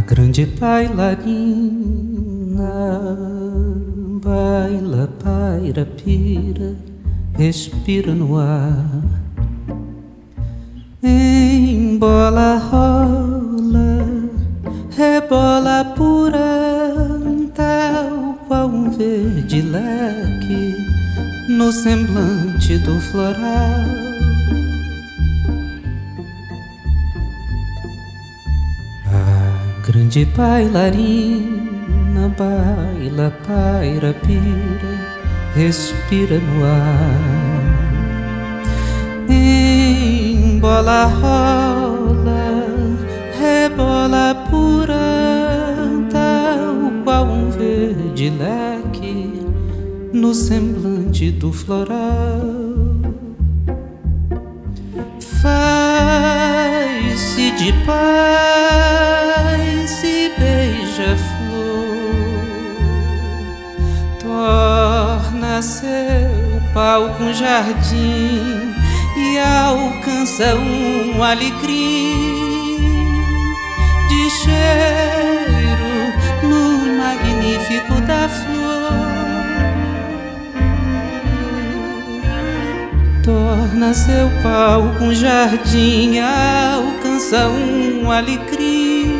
grande bailarina baila, paira, pira, respira no ar. Embola, rola, rebola pura, tal qual um verde leque no semblante do floral. Grande bailarina baila, paira, pira, respira no ar. Embola, rola, rebola pura, tal qual um verde leque no semblante do floral. Faz-se de paz e beija-flor, torna seu palco um jardim e alcança um alecrim de cheiro no magnífico da flor. Torna seu palco um jardim, alcança um alecrim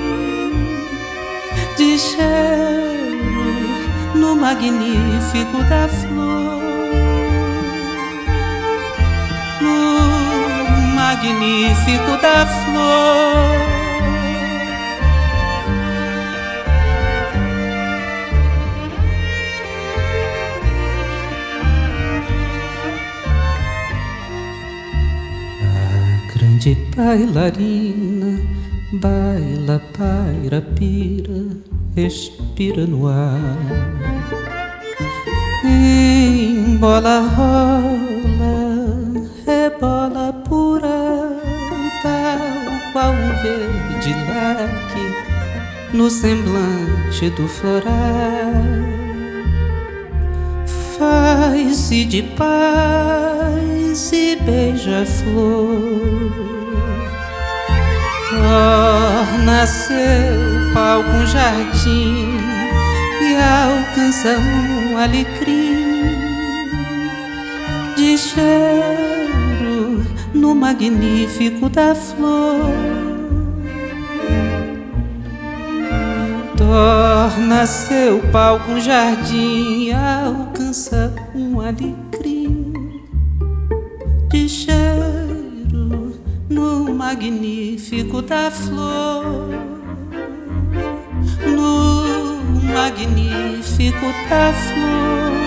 de cheiro no magnífico da flor. No magnífico da flor. Grande bailarina baila, paira, pira, respira no ar. Embola, rola, rebola pura, tal qual um verde leque no semblante do floral. Faz-se de paz e beija-flor, torna seu palco um jardim e alcança um alecrim de cheiro no magnífico da flor. Torna seu palco um jardim e alcança um alecrim de cheiro no magnífico da flor. No magnífico da flor.